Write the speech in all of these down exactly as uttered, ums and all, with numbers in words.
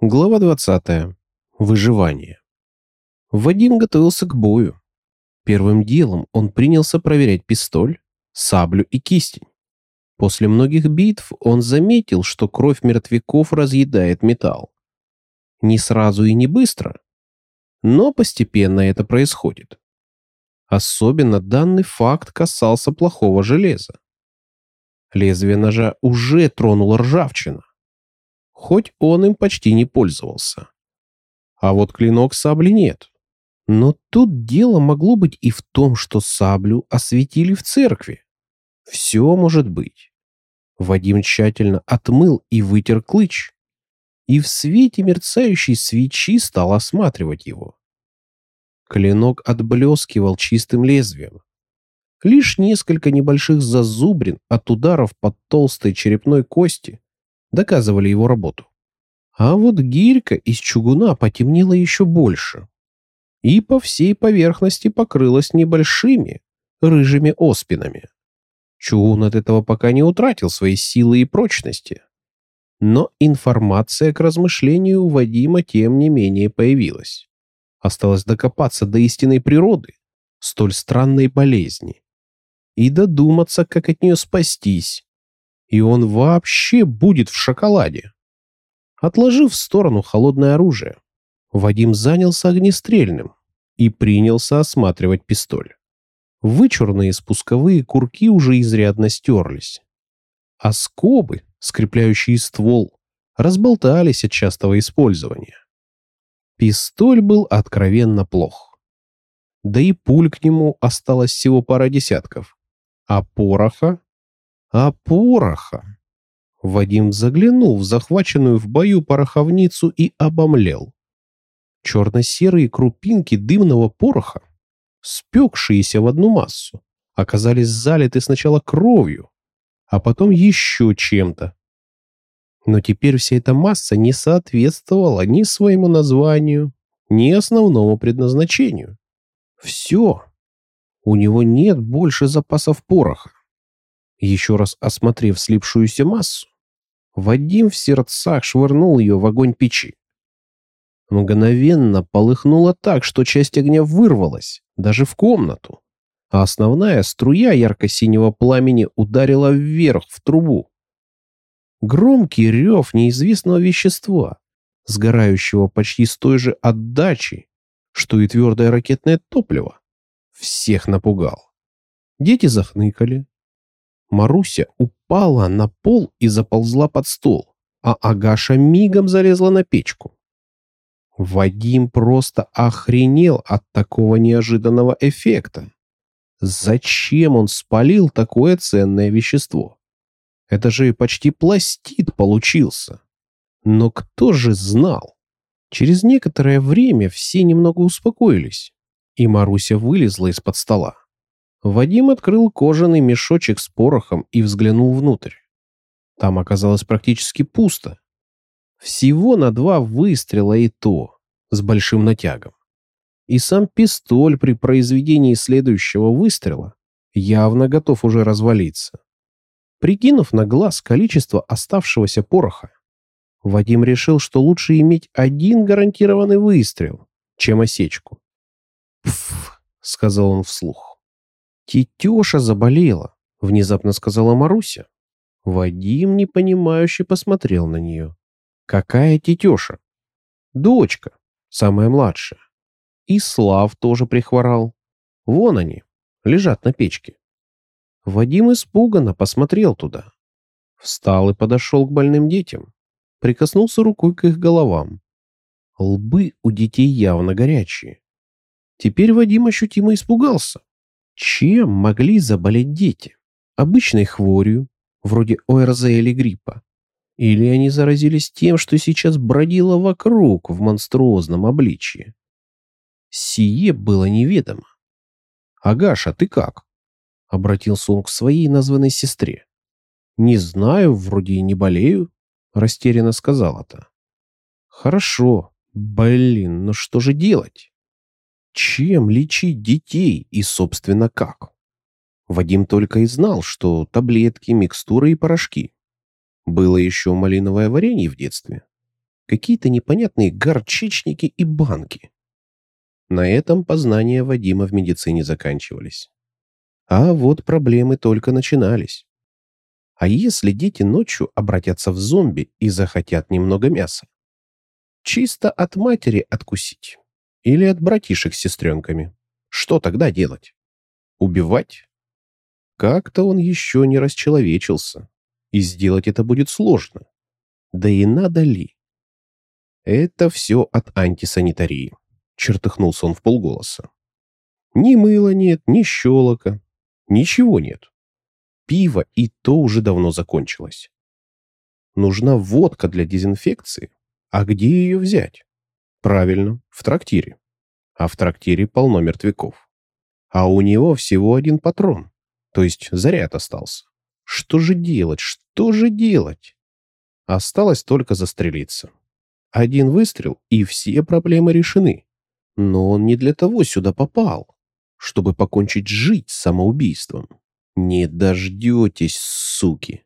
Глава двадцатая. Выживание. Вадим готовился к бою. Первым делом он принялся проверять пистоль, саблю и кистень. После многих битв он заметил, что кровь мертвяков разъедает металл. Не сразу и не быстро, но постепенно это происходит. Особенно данный факт касался плохого железа. Лезвие ножа уже тронула ржавчина, хоть он им почти не пользовался. А вот клинок сабли нет. Но тут дело могло быть и в том, что саблю осветили в церкви. Все может быть. Вадим тщательно отмыл и вытер клыч, и в свете мерцающей свечи стал осматривать его. Клинок отблескивал чистым лезвием. Лишь несколько небольших зазубрин от ударов под толстой черепной кости доказывали его работу. А вот гирька из чугуна потемнела еще больше и по всей поверхности покрылась небольшими рыжими оспинами. Чугун от этого пока не утратил своей силы и прочности. Но информация к размышлению у Вадима тем не менее появилась. Осталось докопаться до истинной природы столь странной болезни и додуматься, как от нее спастись. И он вообще будет в шоколаде. Отложив в сторону холодное оружие, Вадим занялся огнестрельным и принялся осматривать пистоль. Вычурные спусковые курки уже изрядно стерлись, а скобы, скрепляющие ствол, разболтались от частого использования. Пистоль был откровенно плох. Да и пуль к нему осталось всего пара десятков. А пороха? А пороха? Вадим заглянул в захваченную в бою пороховницу и обомлел. Черно-серые крупинки дымного пороха, спекшиеся в одну массу, оказались залиты сначала кровью, а потом еще чем-то. Но теперь вся эта масса не соответствовала ни своему названию, ни основному предназначению. Все. У него нет больше запасов пороха. Еще раз осмотрев слипшуюся массу, Вадим в сердцах швырнул ее в огонь печи. Мгновенно полыхнуло так, что часть огня вырвалась, даже в комнату, а основная струя ярко-синего пламени ударила вверх в трубу. Громкий рев неизвестного вещества, сгорающего почти с той же отдачей, что и твердое ракетное топливо, всех напугал. Дети захныкали. Маруся упала на пол и заползла под стол, а Агаша мигом залезла на печку. Вадим просто охренел от такого неожиданного эффекта. Зачем он спалил такое ценное вещество? Это же почти пластид получился. Но кто же знал? Через некоторое время все немного успокоились, и Маруся вылезла из-под стола. Вадим открыл кожаный мешочек с порохом и взглянул внутрь. Там оказалось практически пусто. Всего на два выстрела и то, с большим натягом. И сам пистоль при произведении следующего выстрела явно готов уже развалиться. Прикинув на глаз количество оставшегося пороха, Вадим решил, что лучше иметь один гарантированный выстрел, чем осечку. «Пф», — сказал он вслух. «Тетеша заболела», — внезапно сказала Маруся. Вадим непонимающе посмотрел на нее. «Какая тетеша?» «Дочка, самая младшая. И Слав тоже прихворал. Вон они, лежат на печке». Вадим испуганно посмотрел туда. Встал и подошел к больным детям. Прикоснулся рукой к их головам. Лбы у детей явно горячие. Теперь Вадим ощутимо испугался. Чем могли заболеть дети? Обычной хворью, вроде ОРЗ или гриппа? Или они заразились тем, что сейчас бродило вокруг в монструозном обличье? Сие было неведомо. «Агаша, ты как?» — обратился он к своей названной сестре. «Не знаю, вроде и не болею», — растерянно сказала та. «Хорошо. Блин, ну что же делать? Чем лечить детей и, собственно, как?» Вадим только и знал, что таблетки, микстуры и порошки. Было еще малиновое варенье в детстве. какие-то непонятные горчичники и банки. На этом познания Вадима в медицине заканчивались. А вот проблемы только начинались. А если дети ночью обратятся в зомби и захотят немного мяса? Чисто от матери откусить? Или от братишек с сестренками? Что тогда делать? Убивать? Как-то он еще не расчеловечился. И сделать это будет сложно. Да и надо ли? Это все от антисанитарии. Чертыхнулся он вполголоса. Ни мыла нет, ни щелока. Ничего нет. Пиво и то уже давно закончилось. Нужна водка для дезинфекции. А где ее взять? Правильно, в трактире. А в трактире полно мертвяков. А у него всего один патрон. То есть заряд остался. Что же делать? Что же делать? Осталось только застрелиться. Один выстрел, и все проблемы решены. Но он не для того сюда попал, чтобы покончить жить самоубийством. Не дождетесь, суки.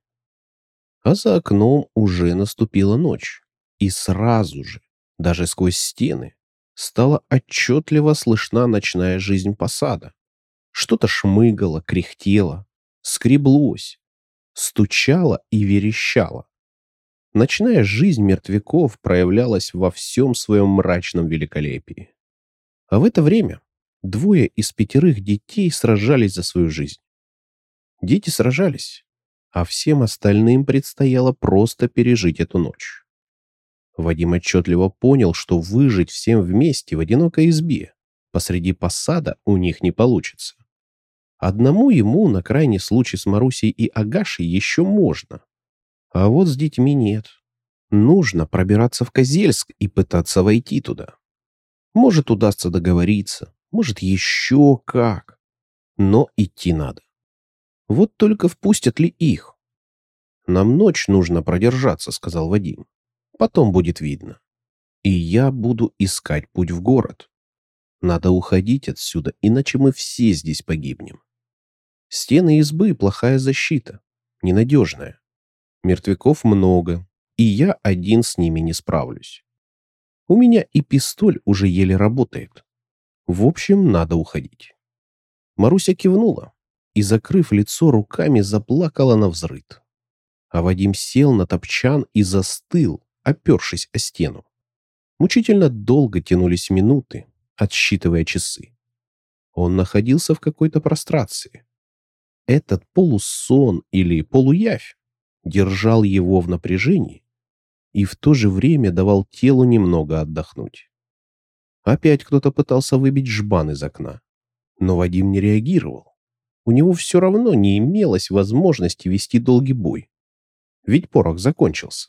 А за окном уже наступила ночь. И сразу же, даже сквозь стены, стала отчетливо слышна ночная жизнь посада. Что-то шмыгало, кряхтело, скреблось, стучало и верещало. Ночная жизнь мертвяков проявлялась во всем своем мрачном великолепии. А в это время двое из пятерых детей сражались за свою жизнь. Дети сражались, а всем остальным предстояло просто пережить эту ночь. Вадим отчетливо понял, что выжить всем вместе в одинокой избе посреди посада у них не получится. Одному ему на крайний случай с Марусей и Агашей еще можно. А вот с детьми нет. Нужно пробираться в Козельск и пытаться войти туда. Может, удастся договориться, может, еще как. Но идти надо. Вот только впустят ли их? Нам ночь нужно продержаться, сказал Вадим. Потом будет видно. И я буду искать путь в город. Надо уходить отсюда, иначе мы все здесь погибнем. Стены избы — плохая защита, ненадежная. Мертвяков много, и я один с ними не справлюсь. У меня и пистоль уже еле работает. В общем, надо уходить. Маруся кивнула и, закрыв лицо руками, заплакала навзрыд. А Вадим сел на топчан и застыл, опершись о стену. Мучительно долго тянулись минуты, отсчитывая часы. Он находился в какой-то прострации. Этот полусон или полуявь держал его в напряжении и в то же время давал телу немного отдохнуть. Опять кто-то пытался выбить жбан из окна, но Вадим не реагировал. У него все равно не имелось возможности вести долгий бой, ведь порох закончился.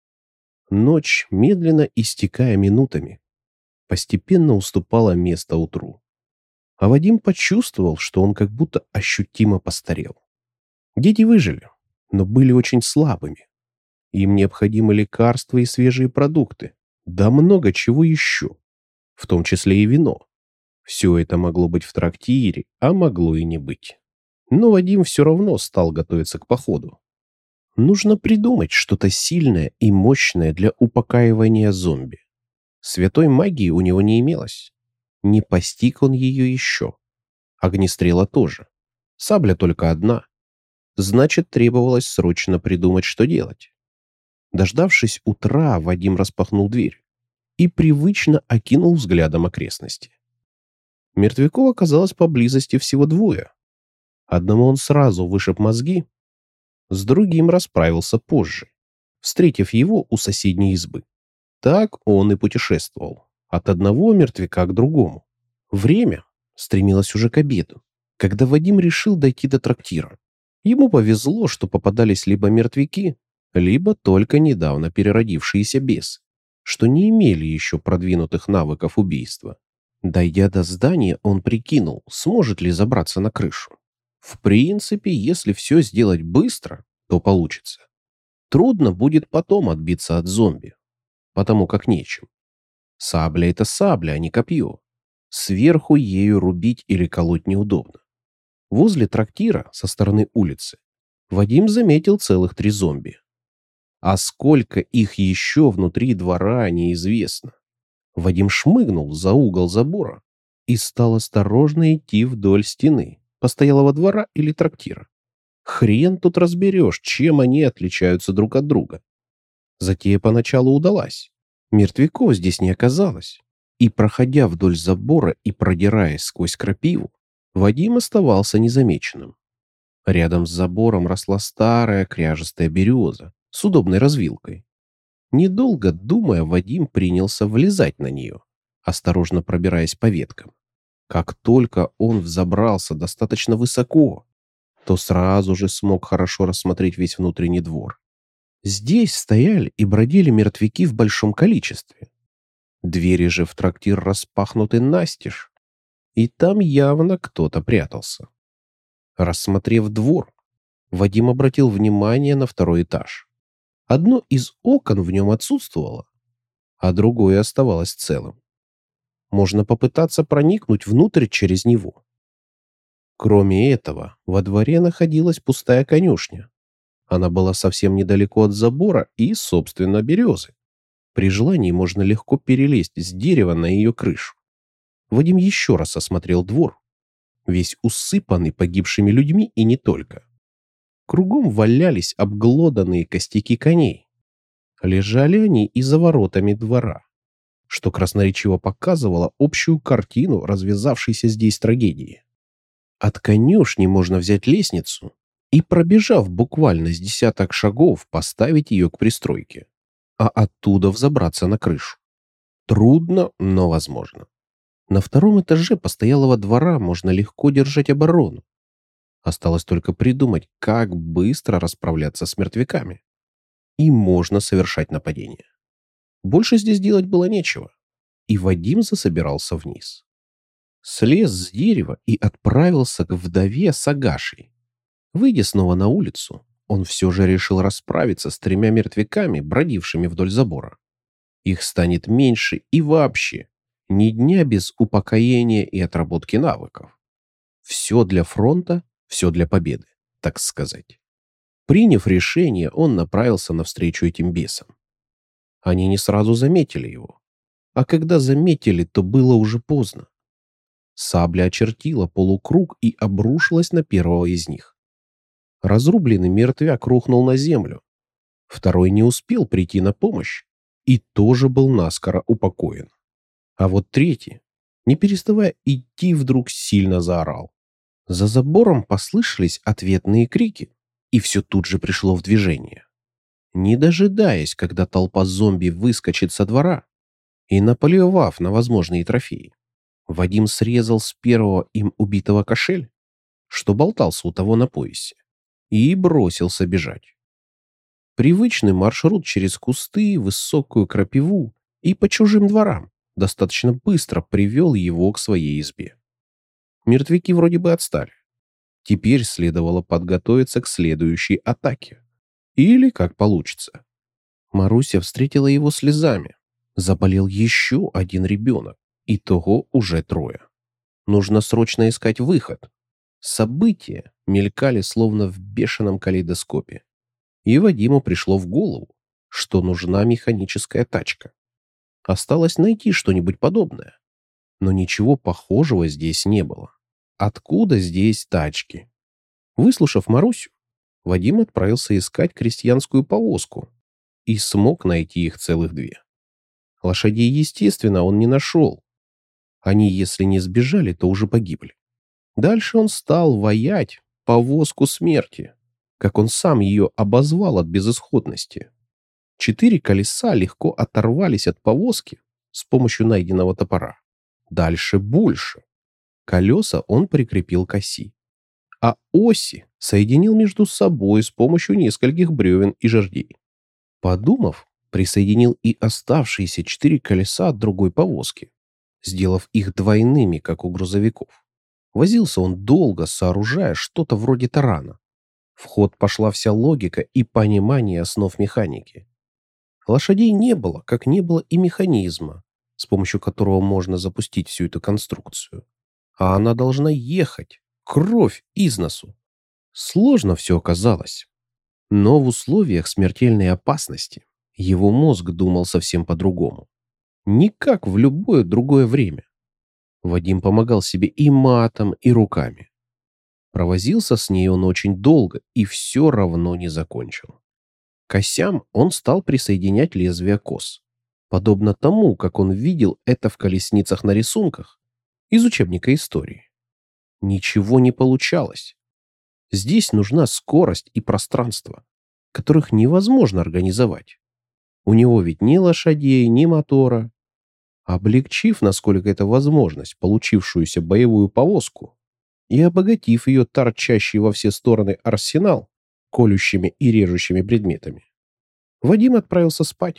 Ночь, медленно истекая минутами, постепенно уступала место утру. А Вадим почувствовал, что он как будто ощутимо постарел. Дети выжили, но были очень слабыми. Им необходимы лекарства и свежие продукты, да много чего еще, в том числе и вино. Все это могло быть в трактире, а могло и не быть. Но Вадим все равно стал готовиться к походу. Нужно придумать что-то сильное и мощное для упокаивания зомби. Святой магии у него не имелось. Не постиг он ее еще. Огнестрела тоже. Сабля только одна. Значит, требовалось срочно придумать, что делать. Дождавшись утра, Вадим распахнул дверь и привычно окинул взглядом окрестности. Мертвяков оказалось поблизости всего двое. Одному он сразу вышиб мозги, с другим расправился позже, встретив его у соседней избы. Так он и путешествовал, от одного мертвяка к другому. Время стремилось уже к обеду, когда Вадим решил дойти до трактира. Ему повезло, что попадались либо мертвяки, либо только недавно переродившиеся бесы, что не имели еще продвинутых навыков убийства. Дойдя до здания, он прикинул, сможет ли забраться на крышу. В принципе, если все сделать быстро, то получится. Трудно будет потом отбиться от зомби, потому как нечем. Сабля — это сабля, а не копье. Сверху ею рубить или колоть неудобно. Возле трактира, со стороны улицы, Вадим заметил целых три зомби. А сколько их еще внутри двора, неизвестно. Вадим шмыгнул за угол забора и стал осторожно идти вдоль стены постоялого двора или трактира. Хрен тут разберешь, чем они отличаются друг от друга. Затея поначалу удалась. Мертвяков здесь не оказалось. И, проходя вдоль забора и продираясь сквозь крапиву, Вадим оставался незамеченным. Рядом с забором росла старая кряжестая береза с удобной развилкой. Недолго думая, Вадим принялся влезать на нее, осторожно пробираясь по веткам. Как только он взобрался достаточно высоко, то сразу же смог хорошо рассмотреть весь внутренний двор. Здесь стояли и бродили мертвяки в большом количестве. Двери же в трактир распахнуты настежь, и там явно кто-то прятался. Рассмотрев двор, Вадим обратил внимание на второй этаж. Одно из окон в нем отсутствовало, а другое оставалось целым. Можно попытаться проникнуть внутрь через него. Кроме этого, во дворе находилась пустая конюшня. Она была совсем недалеко от забора и, собственно, березы. При желании можно легко перелезть с дерева на ее крышу. Вадим еще раз осмотрел двор, весь усыпанный погибшими людьми и не только. Кругом валялись обглоданные костяки коней. Лежали они и за воротами двора, что красноречиво показывало общую картину развязавшейся здесь трагедии. От конюшни можно взять лестницу и, пробежав буквально с десяток шагов, поставить ее к пристройке, а оттуда взобраться на крышу. Трудно, но возможно. На втором этаже постоялого двора можно легко держать оборону. Осталось только придумать, как быстро расправляться с мертвяками. И можно совершать нападение. Больше здесь делать было нечего. И Вадим засобирался вниз. Слез с дерева и отправился к вдове с Агашей. Выйдя снова на улицу, он все же решил расправиться с тремя мертвяками, бродившими вдоль забора. Их станет меньше и вообще ни дня без упокоения и отработки навыков. Все для фронта, все для победы, так сказать. Приняв решение, он направился навстречу этим бесам. Они не сразу заметили его. А когда заметили, то было уже поздно. Сабля очертила полукруг и обрушилась на первого из них. Разрубленный мертвяк рухнул на землю. Второй не успел прийти на помощь и тоже был наскоро упокоен. А вот третий, не переставая идти, вдруг сильно заорал. За забором послышались ответные крики, и все тут же пришло в движение. Не дожидаясь, когда толпа зомби выскочит со двора, и наплевав на возможные трофеи, Вадим срезал с первого им убитого кошель, что болтался у того на поясе, и бросился бежать. Привычный маршрут через кусты, высокую крапиву и по чужим дворам достаточно быстро привел его к своей избе. Мертвяки вроде бы отстали. Теперь следовало подготовиться к следующей атаке. Или как получится. Маруся встретила его слезами. Заболел еще один ребенок. Итого уже трое. Нужно срочно искать выход. События мелькали словно в бешеном калейдоскопе. И Вадиму пришло в голову, что нужна механическая тачка. Осталось найти что-нибудь подобное. Но ничего похожего здесь не было. Откуда здесь тачки? Выслушав Марусю, Вадим отправился искать крестьянскую повозку и смог найти их целых две. Лошадей, естественно, он не нашел. Они, если не сбежали, то уже погибли. Дальше он стал ваять повозку смерти, как он сам ее обозвал от безысходности. Четыре колеса легко оторвались от повозки с помощью найденного топора. Дальше больше. Колеса он прикрепил к оси, а оси соединил между собой с помощью нескольких бревен и жердей. Подумав, присоединил и оставшиеся четыре колеса от другой повозки, сделав их двойными, как у грузовиков. Возился он долго, сооружая что-то вроде тарана. В ход пошла вся логика и понимание основ механики. Лошадей не было, как не было и механизма, с помощью которого можно запустить всю эту конструкцию. А она должна ехать, кровь из носу. Сложно все оказалось. Но в условиях смертельной опасности его мозг думал совсем по-другому. Не как в любое другое время. Вадим помогал себе и матом, и руками. Провозился с ней он очень долго и все равно не закончил. К осям он стал присоединять лезвия кос, подобно тому, как он видел это в колесницах на рисунках из учебника истории. Ничего не получалось. Здесь нужна скорость и пространство, которых невозможно организовать. У него ведь ни лошадей, ни мотора. Облегчив, насколько это возможность, получившуюся боевую повозку и обогатив ее торчащий во все стороны арсенал колющими и режущими предметами, Вадим отправился спать.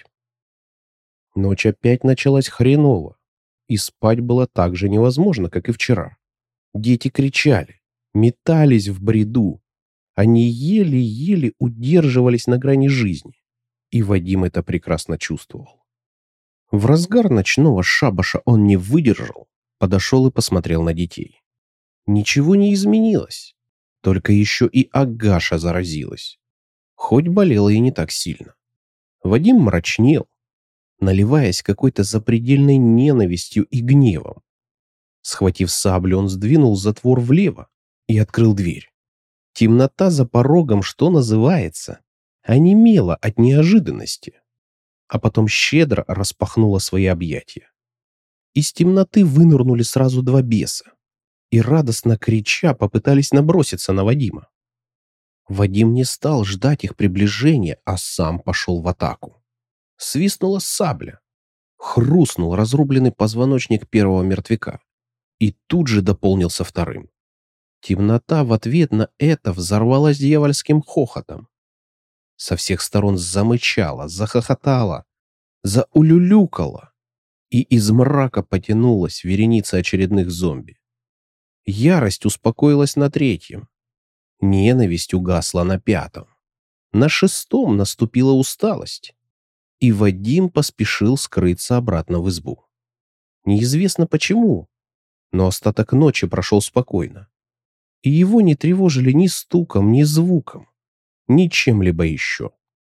Ночь опять началась хреново, и спать было так же невозможно, как и вчера. Дети кричали, метались в бреду. Они еле-еле удерживались на грани жизни, и Вадим это прекрасно чувствовал. В разгар ночного шабаша он не выдержал, подошел и посмотрел на детей. Ничего не изменилось, только еще и Агаша заразилась, хоть болела и не так сильно. Вадим мрачнел, наливаясь какой-то запредельной ненавистью и гневом. Схватив саблю, он сдвинул затвор влево и открыл дверь. Темнота за порогом, что называется, онемела от неожиданности, а потом щедро распахнула свои объятия. Из темноты вынырнули сразу два беса и, радостно крича, попытались наброситься на Вадима. Вадим не стал ждать их приближения, а сам пошел в атаку. Свистнула сабля, хрустнул разрубленный позвоночник первого мертвяка и тут же дополнился вторым. Темнота в ответ на это взорвалась дьявольским хохотом. Со всех сторон замычала, захохотала, заулюлюкала, и из мрака потянулась вереница очередных зомби. Ярость успокоилась на третьем, ненависть угасла на пятом, на шестом наступила усталость, и Вадим поспешил скрыться обратно в избу. Неизвестно почему, но остаток ночи прошел спокойно, и его не тревожили ни стуком, ни звуком, ни чем-либо еще.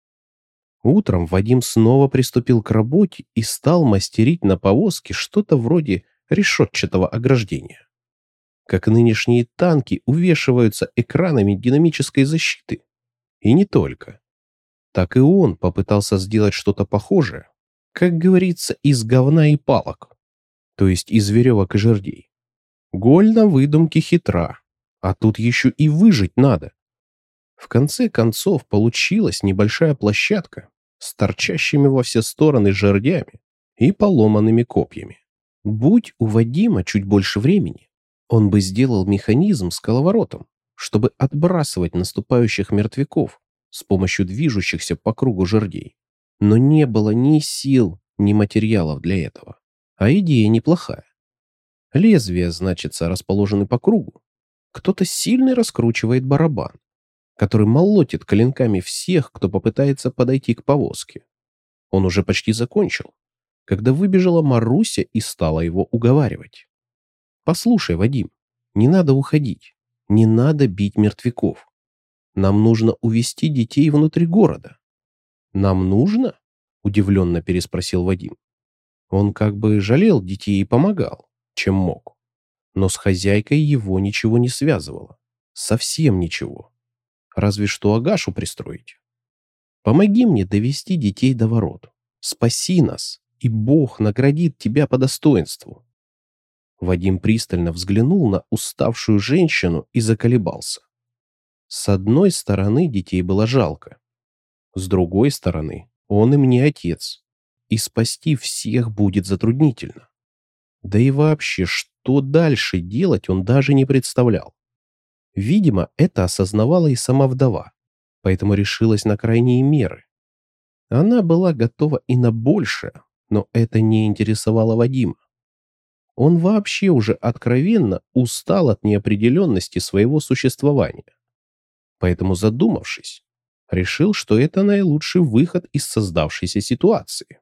Утром Вадим снова приступил к работе и стал мастерить на повозке что-то вроде решетчатого ограждения. Как нынешние танки увешиваются экранами динамической защиты. И не только. Так и он попытался сделать что-то похожее, как говорится, из говна и палок, то есть из веревок и жердей. Голь на выдумке хитра, а тут еще и выжить надо. В конце концов получилась небольшая площадка с торчащими во все стороны жердями и поломанными копьями. Будь у Вадима чуть больше времени, он бы сделал механизм с коловоротом, чтобы отбрасывать наступающих мертвяков с помощью движущихся по кругу жердей. Но не было ни сил, ни материалов для этого. А идея неплохая. Лезвия, значится, расположены по кругу. Кто-то сильный раскручивает барабан, который молотит клинками всех, кто попытается подойти к повозке. Он уже почти закончил, когда выбежала Маруся и стала его уговаривать. «Послушай, Вадим, не надо уходить, не надо бить мертвяков. Нам нужно увести детей внутрь города». «Нам нужно?» – удивленно переспросил Вадим. Он как бы жалел детей и помогал, чем мог. Но с хозяйкой его ничего не связывало. Совсем ничего. Разве что Агашу пристроить. Помоги мне довести детей до ворот. Спаси нас, и Бог наградит тебя по достоинству. Вадим пристально взглянул на уставшую женщину и заколебался. С одной стороны, детей было жалко. С другой стороны, он им не отец, и спасти всех будет затруднительно. Да и вообще, что дальше делать, он даже не представлял. Видимо, это осознавала и сама вдова, поэтому решилась на крайние меры. Она была готова и на большее, но это не интересовало Вадима. Он вообще уже откровенно устал от неопределенности своего существования. Поэтому, задумавшись, решил, что это наилучший выход из создавшейся ситуации.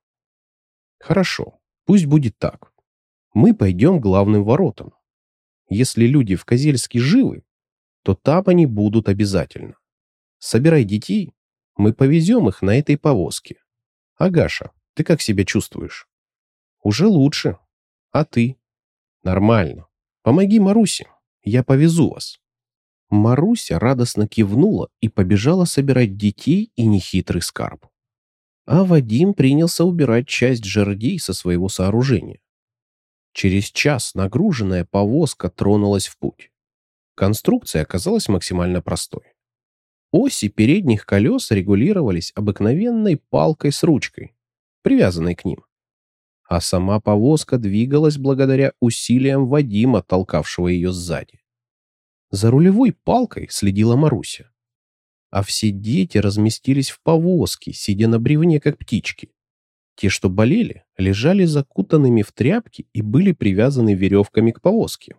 Хорошо, пусть будет так. Мы пойдем к главным воротам. Если люди в Козельске живы, то там они будут обязательно. Собирай детей Мы повезем их на этой повозке. Агаша, ты как себя чувствуешь? Уже лучше. А ты? Нормально. Помоги Марусе. Я повезу вас. Маруся радостно кивнула и побежала собирать детей и нехитрый скарб. А Вадим принялся убирать часть жердей со своего сооружения. Через час нагруженная повозка тронулась в путь. Конструкция оказалась максимально простой. Оси передних колес регулировались обыкновенной палкой с ручкой, привязанной к ним. А сама повозка двигалась благодаря усилиям Вадима, толкавшего ее сзади. За рулевой палкой следила Маруся. А все дети разместились в повозке, сидя на бревне, как птички. Те, что болели, лежали закутанными в тряпки и были привязаны веревками к повозке.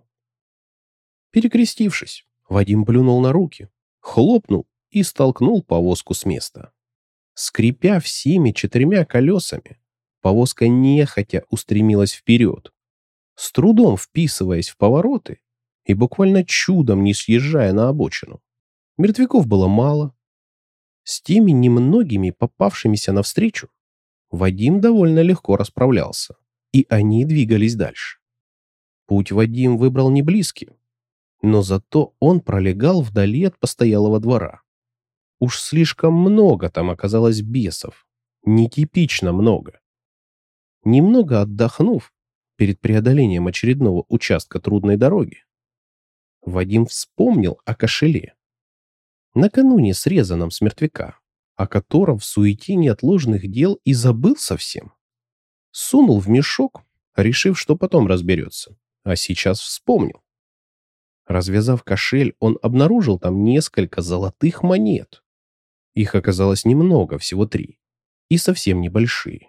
Перекрестившись, Вадим плюнул на руки, хлопнул и столкнул повозку с места. Скрипя всеми четырьмя колесами, повозка нехотя устремилась вперед, с трудом вписываясь в повороты и буквально чудом не съезжая на обочину. Мертвяков было мало. С теми немногими попавшимися навстречу Вадим довольно легко расправлялся, и они двигались дальше. Путь Вадим выбрал не близкий, но зато он пролегал вдали от постоялого двора. Уж слишком много там оказалось бесов, нетипично много. Немного отдохнув перед преодолением очередного участка трудной дороги, Вадим вспомнил о кошеле, накануне срезанном с мертвяка, о котором в суете неотложных дел и забыл совсем. Сунул в мешок, решив, что потом разберется, а сейчас вспомнил. Развязав кошель, он обнаружил там несколько золотых монет. Их оказалось немного, всего три, и совсем небольшие.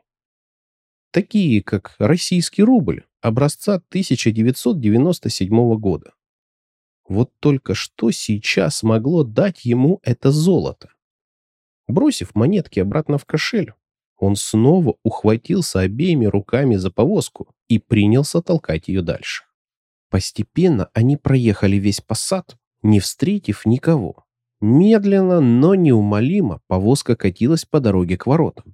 Такие, как российский рубль образца тысяча девятьсот девяносто седьмого года. Вот только что сейчас могло дать ему это золото? Бросив монетки обратно в кошель, он снова ухватился обеими руками за повозку и принялся толкать ее дальше. Постепенно они проехали весь посад, не встретив никого. Медленно, но неумолимо повозка катилась по дороге к воротам.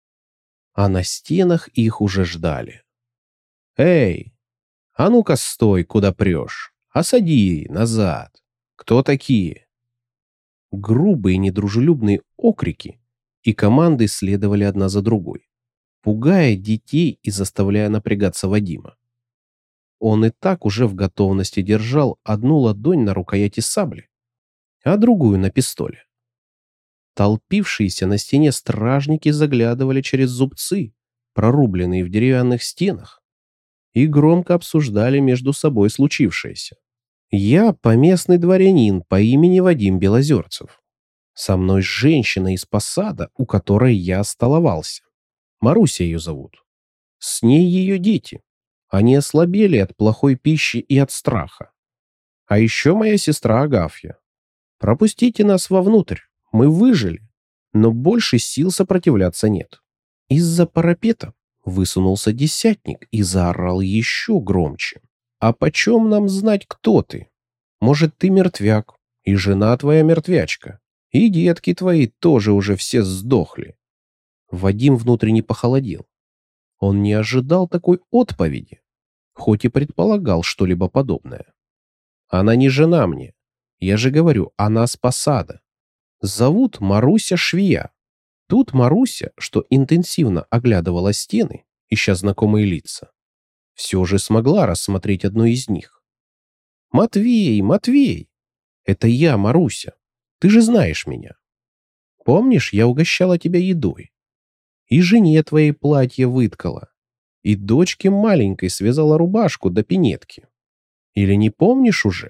А на стенах их уже ждали. «Эй, а ну-ка стой, куда прешь! Осади назад! Кто такие?» Грубые недружелюбные окрики и команды следовали одна за другой, пугая детей и заставляя напрягаться Вадима. Он и так уже в готовности держал одну ладонь на рукояти сабли, а другую на пистоле. Толпившиеся на стене стражники заглядывали через зубцы, прорубленные в деревянных стенах, и громко обсуждали между собой случившееся. Я поместный дворянин по имени Вадим Белозерцев. Со мной женщина из посада, у которой я столовался. Маруся ее зовут. С ней ее дети. Они ослабели от плохой пищи и от страха. А еще моя сестра Агафья. Пропустите нас вовнутрь. Мы выжили, но больше сил сопротивляться нет. Из-за парапета высунулся десятник и заорал еще громче. «А почем нам знать, кто ты? Может, ты мертвяк, и жена твоя мертвячка, и детки твои тоже уже все сдохли». Вадим внутренне похолодел. Он не ожидал такой отповеди, хоть и предполагал что-либо подобное. «Она не жена мне. Я же говорю, она с посада. Зовут Маруся Швея». Тут Маруся, что интенсивно оглядывала стены, ища знакомые лица, все же смогла рассмотреть одну из них. «Матвей, Матвей! Это я, Маруся. Ты же знаешь меня. Помнишь, я угощала тебя едой? И жене твоей платье выткала, и дочке маленькой связала рубашку до пинетки. Или не помнишь уже?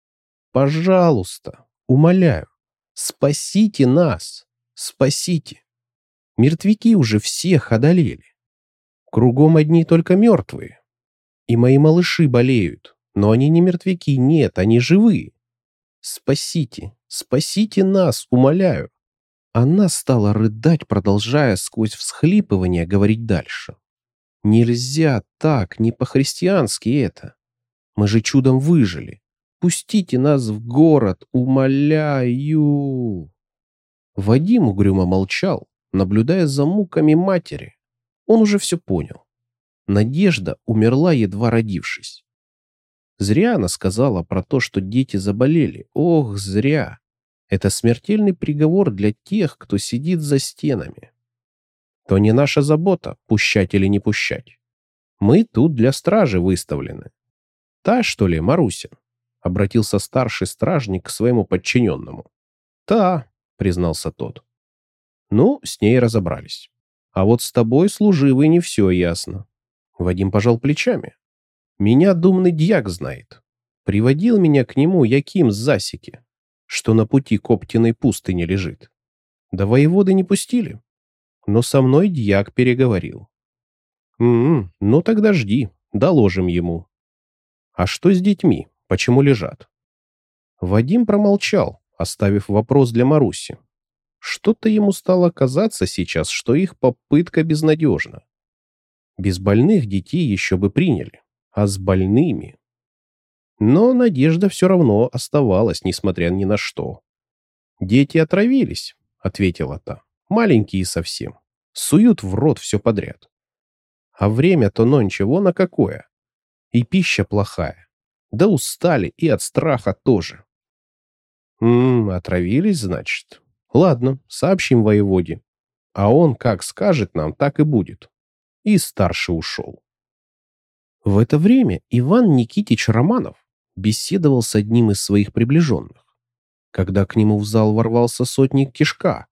Пожалуйста, умоляю, спасите нас, спасите. Мертвяки уже всех одолели. Кругом одни только мертвые. И мои малыши болеют, но они не мертвяки, нет, они живые. Спасите, спасите нас, умоляю». Она стала рыдать, продолжая сквозь всхлипывание говорить дальше. «Нельзя так, не по-христиански это. Мы же чудом выжили. Пустите нас в город, умоляю». Вадим угрюмо молчал, наблюдая за муками матери. Он уже все понял. Надежда умерла, едва родившись. Зря она сказала про то, что дети заболели. Ох, зря. Это смертельный приговор для тех, кто сидит за стенами. То не наша забота, пущать или не пущать. Мы тут для стражи выставлены. Та, что ли, Маруся? Обратился старший стражник к своему подчиненному. Та, признался тот. Ну, с ней разобрались. А вот с тобой, служивый, не все ясно. Вадим пожал плечами. Меня думный дьяк знает. Приводил меня к нему Яким с засеки, что на пути к Оптиной пустыне лежит. Да воеводы не пустили. Но со мной дьяк переговорил. «М-м, ну тогда жди, доложим ему». «А что с детьми? Почему лежат?» Вадим промолчал, оставив вопрос для Маруси. Что-то ему стало казаться сейчас, что их попытка безнадежна. Без больных детей еще бы приняли, а с больными... Но надежда все равно оставалась, несмотря ни на что. «Дети отравились», — ответила та. «Маленькие совсем. Суют в рот все подряд. А время-то нонче вон на какое. И пища плохая. Да устали и от страха тоже». «М-м, отравились, значит? Ладно, сообщим воеводе. А он как скажет нам, так и будет». И старший ушел. В это время Иван Никитич Романов беседовал с одним из своих приближенных, когда к нему в зал ворвался сотник Кишка.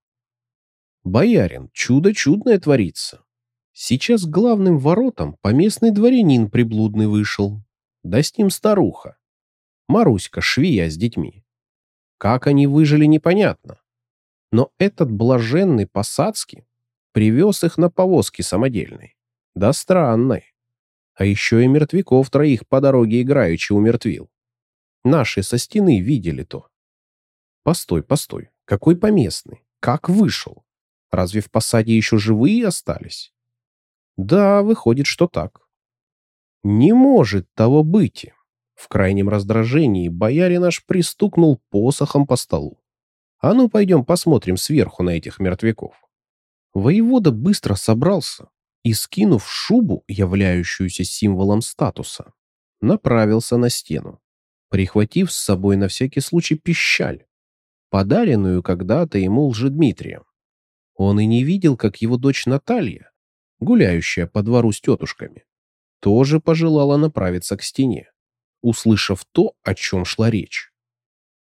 «Боярин, чудо чудное творится. Сейчас к главным воротам поместный дворянин приблудный вышел, да с ним старуха, Маруська, швея с детьми. Как они выжили, непонятно. Но этот блаженный Посадский привез их на повозке самодельной, да странной. А еще и мертвяков троих по дороге играючи умертвил. Наши со стены видели то. Постой, постой, какой поместный? Как вышел? Разве в посаде еще живые остались? Да, выходит, что так. Не может того быть. В крайнем раздражении боярин аж пристукнул посохом по столу. А ну, пойдем посмотрим сверху на этих мертвяков. Воевода быстро собрался и, скинув шубу, являющуюся символом статуса, направился на стену, прихватив с собой на всякий случай пищаль, подаренную когда-то ему Лжедмитрием. Он и не видел, как его дочь Наталья, гуляющая по двору с тетушками, тоже пожелала направиться к стене, услышав то, о чем шла речь.